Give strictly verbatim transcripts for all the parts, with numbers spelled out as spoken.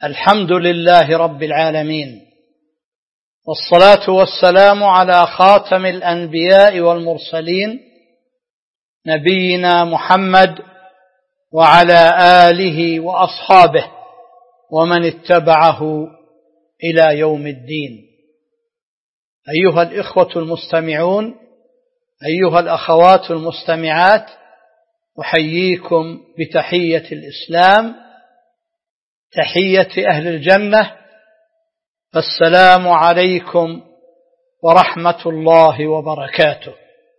الحمد لله رب العالمين، والصلاة والسلام على خاتم الأنبياء والمرسلين نبينا محمد وعلى آله وأصحابه ومن اتبعه إلى يوم الدين. أيها الإخوة المستمعون، أيها الأخوات المستمعات، أحييكم بتحية الإسلام، تحية أهل الجنة، السلام عليكم ورحمة الله وبركاته.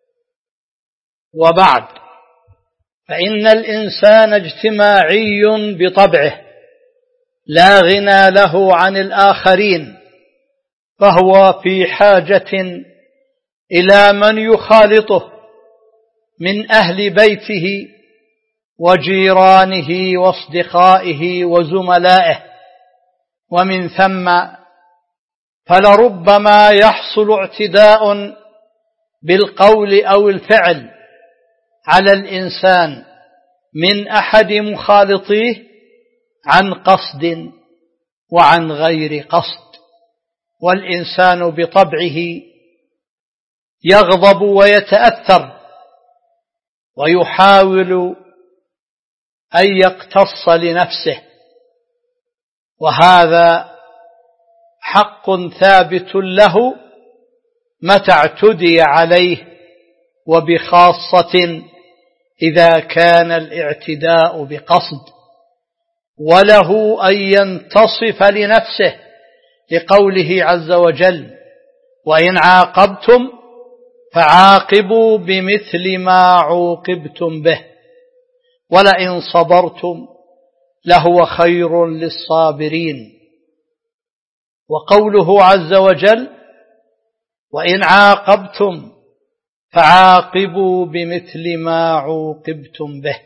وبعد، فإن الإنسان اجتماعي بطبعه لا غنى له عن الآخرين، فهو في حاجة إلى من يخالطه من أهل بيته وجيرانه واصدقائه وزملائه، ومن ثم فلربما يحصل اعتداء بالقول أو الفعل على الإنسان من أحد مخالطيه عن قصد وعن غير قصد، والإنسان بطبعه يغضب ويتأثر ويحاول أن يقتص لنفسه، وهذا حق ثابت له متى اعتدي عليه، وبخاصة إذا كان الاعتداء بقصد، وله أن ينتصف لنفسه لقوله عز وجل: وإن عاقبتم فعاقبوا بمثل ما عوقبتم به ولئن صبرتم لهو خير للصابرين. وقوله عز وجل: وإن عاقبتم فعاقبوا بمثل ما عوقبتم به.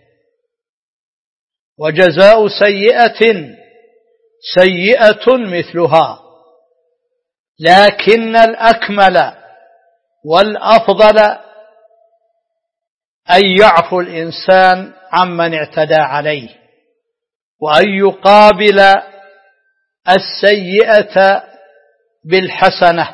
وجزاء سيئة سيئة مثلها، لكن الأكمل والأفضل أن يعفو الإنسان عمن اعتدى عليه، وأن يقابل السيئة بالحسنة،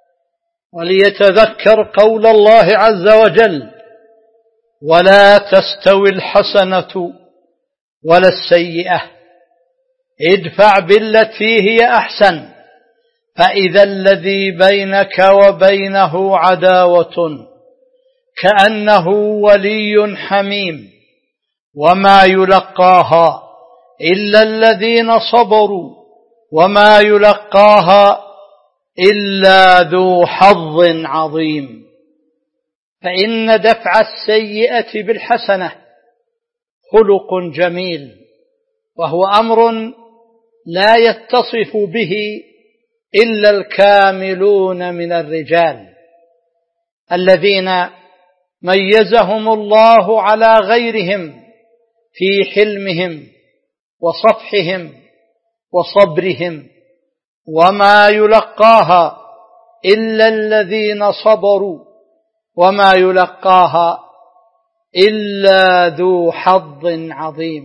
وليتذكر قول الله عز وجل: ولا تستوي الحسنة ولا السيئة ادفع بالتي هي أحسن فإذا الذي بينك وبينه عداوة كأنه ولي حميم وما يلقاها إلا الذين صبروا وما يلقاها إلا ذو حظ عظيم. فإن دفع السيئة بالحسنة خلق جميل، وهو أمر لا يتصف به إلا الكاملون من الرجال الذين ميزهم الله على غيرهم في حلمهم وصفحهم وصبرهم، وما يلقاها إلا الذين صبروا وما يلقاها إلا ذو حظ عظيم.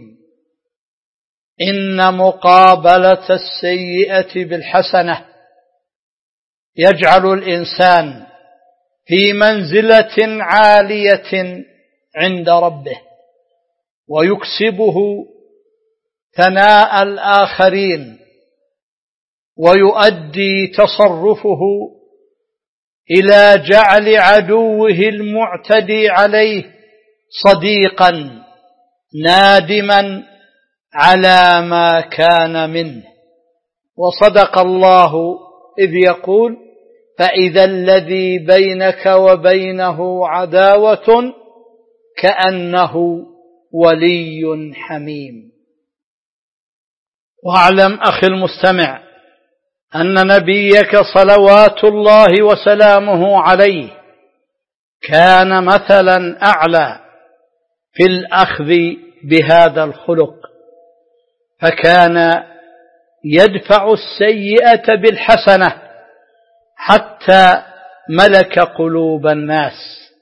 إن مقابلة السيئة بالحسنة يجعل الإنسان في منزلة عالية عند ربه، ويكسبه ثناء الآخرين، ويؤدي تصرفه إلى جعل عدوه المعتدي عليه صديقا نادما على ما كان منه. وصدق الله إذ يقول: فإذا الذي بينك وبينه عداوة كأنه ولي حميم. واعلم أخي المستمع أن نبيك صلوات الله وسلامه عليه كان مثلا أعلى في الأخذ بهذا الخلق، فكان يدفع السيئة بالحسنة حتى ملك قلوب الناس،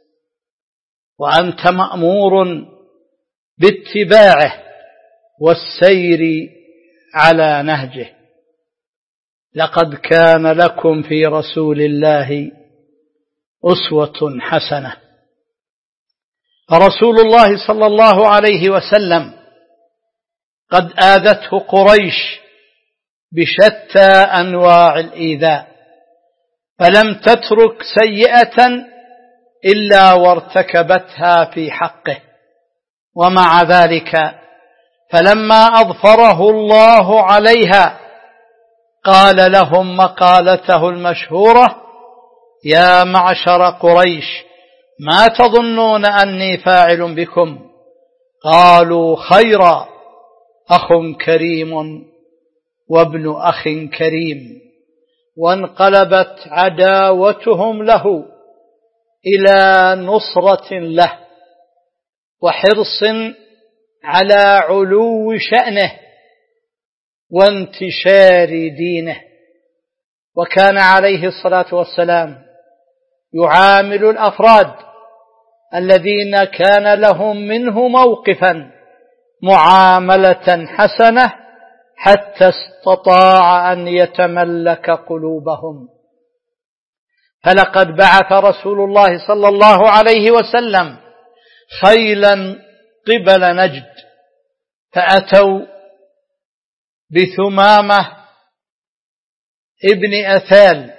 وأنت مأمور باتباعه والسير على نهجه. لقد كان لكم في رسول الله أسوة حسنة. فرسول الله صلى الله عليه وسلم قد آذته قريش بشتى أنواع الإيذاء، فلم تترك سيئة إلا وارتكبتها في حقه. ومع ذلك فلما أظفره الله عليها قال لهم مقالته المشهورة: يا معشر قريش، ما تظنون أني فاعل بكم؟ قالوا: خيرا، أخ كريم وابن أخ كريم. وانقلبت عداوتهم له إلى نصرة له وحرص على علو شأنه وانتشار دينه. وكان عليه الصلاة والسلام يعامل الأفراد الذين كان لهم منه موقفا معاملة حسنة حتى استطاع أن يتملك قلوبهم. فلقد بعث رسول الله صلى الله عليه وسلم خيلا قبل نجد، فأتوا بثمامة ابن أثال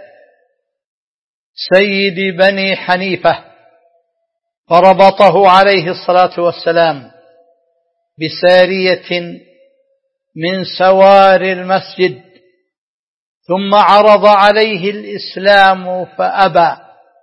سيد بني حنيفة، فربطه عليه الصلاة والسلام بسارية من سوار المسجد، ثم عرض عليه الإسلام فأبى،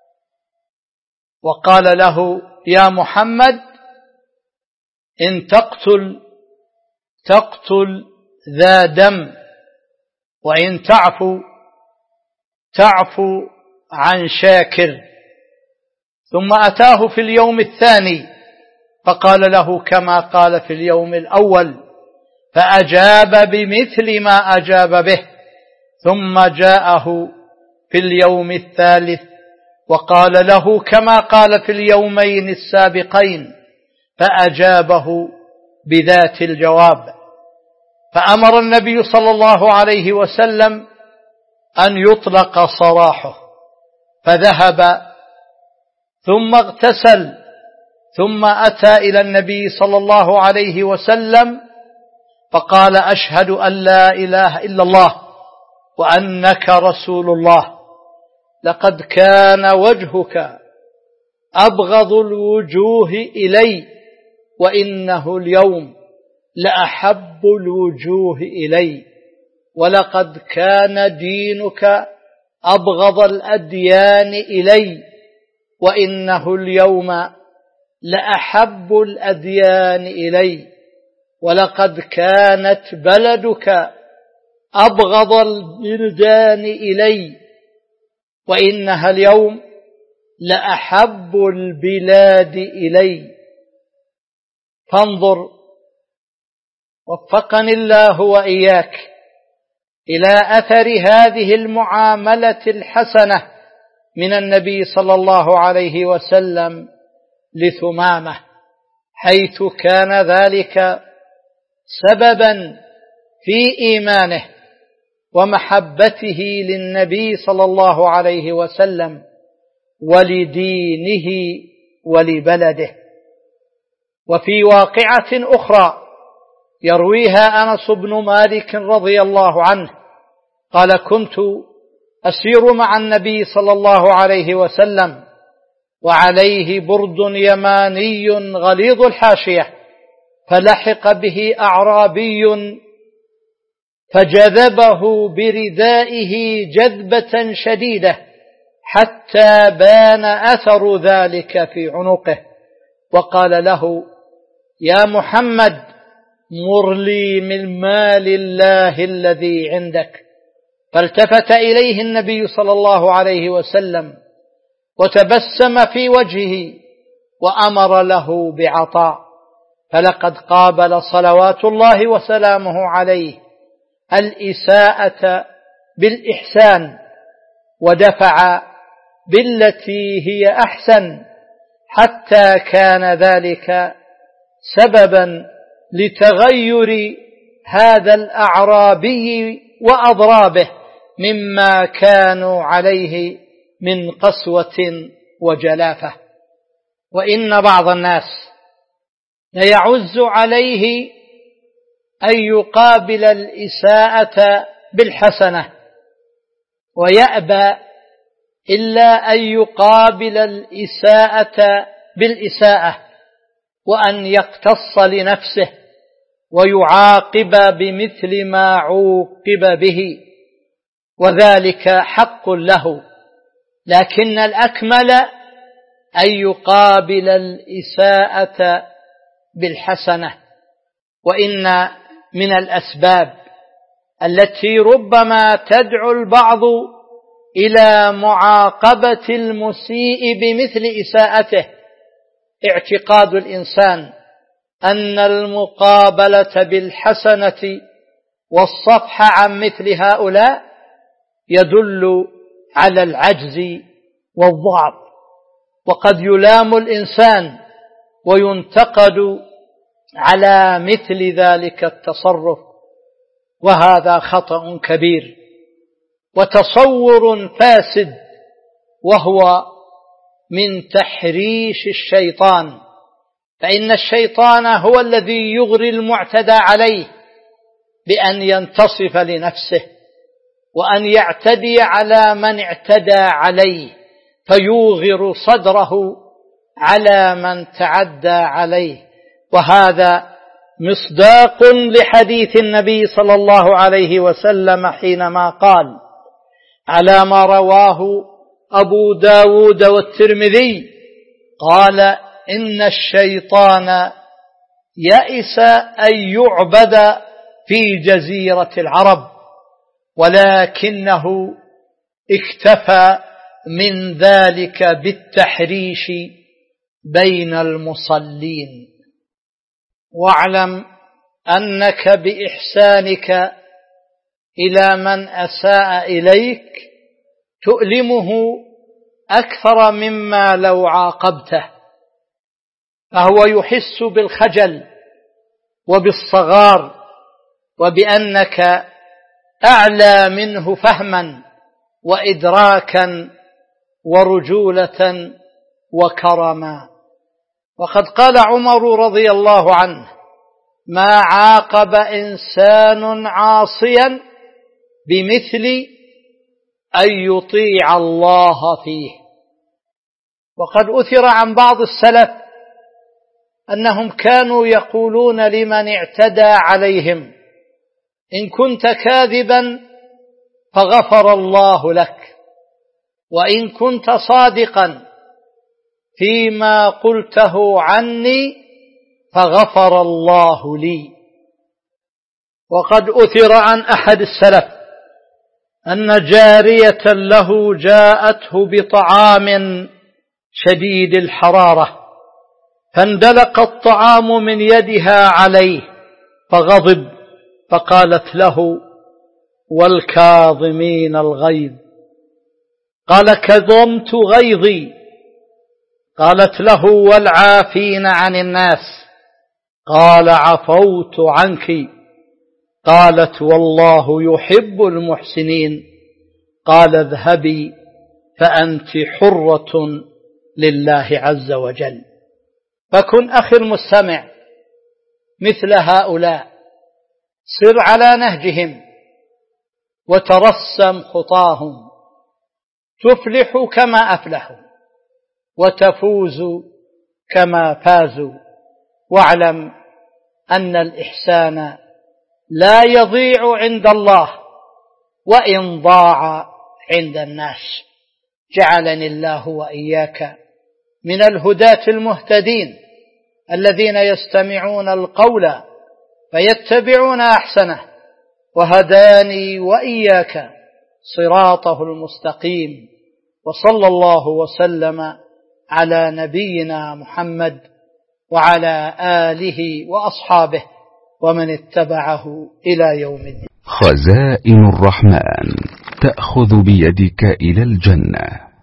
وقال له: يا محمد، إن تقتل تقتل ذا دم، وإن تعفو تعفو عن شاكر. ثم أتاه في اليوم الثاني فقال له كما قال في اليوم الأول، فأجاب بمثل ما أجاب به. ثم جاءه في اليوم الثالث وقال له كما قال في اليومين السابقين، فأجابه بذات الجواب. فأمر النبي صلى الله عليه وسلم أن يطلق سراحه، فذهب ثم اغتسل، ثم أتى إلى النبي صلى الله عليه وسلم فقال: أشهد أن لا إله إلا الله وأنك رسول الله. لقد كان وجهك أبغض الوجوه إلي، وإنه اليوم لأحب الوجوه إلي. ولقد كان دينك أبغض الأديان إلي، وإنه اليوم لأحب الأديان إلي. ولقد كانت بلدك أبغض البلدان إلي، وإنها اليوم لأحب البلاد إلي. فانظر، وفقني الله وإياك إلى أثر هذه المعاملة الحسنة من النبي صلى الله عليه وسلم لثمامة، حيث كان ذلك سببا في إيمانه ومحبته للنبي صلى الله عليه وسلم ولدينه ولبلده. وفي واقعة أخرى يرويها أنس بن مالك رضي الله عنه قال: كنت أسير مع النبي صلى الله عليه وسلم وعليه برد يماني غليظ الحاشية، فلحق به أعرابي فجذبه بردائه جذبة شديدة حتى بان أثر ذلك في عنقه، وقال له: يا محمد، مر لي من مال الله الذي عندك. فالتفت إليه النبي صلى الله عليه وسلم وتبسم في وجهه وأمر له بعطاء. فلقد قابل صلوات الله وسلامه عليه الإساءة بالإحسان، ودفع بالتي هي أحسن، حتى كان ذلك سببا لتغير هذا الأعرابي وأضرابه مما كانوا عليه من قسوة وجلافة. وإن بعض الناس ليعز عليه أن يقابل الإساءة بالحسنة، ويأبى إلا أن يقابل الإساءة بالإساءة، وأن يقتص لنفسه ويعاقب بمثل ما عوقب به، وذلك حق له، لكن الأكمل أن يقابل الإساءة بالحسنة. وإن من الأسباب التي ربما تدعو البعض إلى معاقبة المسيء بمثل إساءته اعتقاد الإنسان أن المقابلة بالحسنة والصفح عن مثل هؤلاء يدل على العجز والضعف، وقد يلام الإنسان وينتقد على مثل ذلك التصرف، وهذا خطأ كبير وتصور فاسد، وهو من تحريش الشيطان، فإن الشيطان هو الذي يغري المعتدى عليه بأن ينتصف لنفسه وأن يعتدي على من اعتدى عليه، فيوغر صدره على من تعدى عليه. وهذا مصداق لحديث النبي صلى الله عليه وسلم حينما قال على ما رواه أبو داود والترمذي قال إن الشيطان يئس أن يعبد في جزيرة العرب، ولكنه اكتفى من ذلك بالتحريش بين المصلين. واعلم أنك بإحسانك إلى من أساء إليك تؤلمه أكثر مما لو عاقبته، فهو يحس بالخجل وبالصغار وبأنك أعلى منه فهما وإدراكا ورجولة وكرما. وقد قال عمر رضي الله عنه ما عاقب إنسان عاصيا بمثل أن يطيع الله فيه. وقد أثر عن بعض السلف أنهم كانوا يقولون لمن اعتدى عليهم إن كنت كاذبا فغفر الله لك، وإن كنت صادقا فيما قلته عني فغفر الله لي. وقد أثر عن أحد السلف أن جارية له جاءته بطعام شديد الحرارة فاندلق الطعام من يدها عليه فغضب، فقالت له والكاظمين الغيظ، قال كظمت غيظي. قالت له والعافين عن الناس، قال عفوت عنك. قالت والله يحب المحسنين. قال اذهبي فأنت حرة لله عز وجل. فكن أخي المستمع مثل هؤلاء، سر على نهجهم وترسم خطاهم، تفلح كما أفلحوا وتفوز كما فازوا. واعلم أن الإحسان لا يضيع عند الله وإن ضاع عند الناس. جعلني الله وإياك من الهداة المهتدين الذين يستمعون القول فيتبعون أحسنه، وهداني وإياك صراطه المستقيم. وصلى الله وسلم على نبينا محمد وعلى آله وأصحابه ومن اتبعه إلى يوم الدين. خزائن الرحمن تأخذ بيدك إلى الجنة.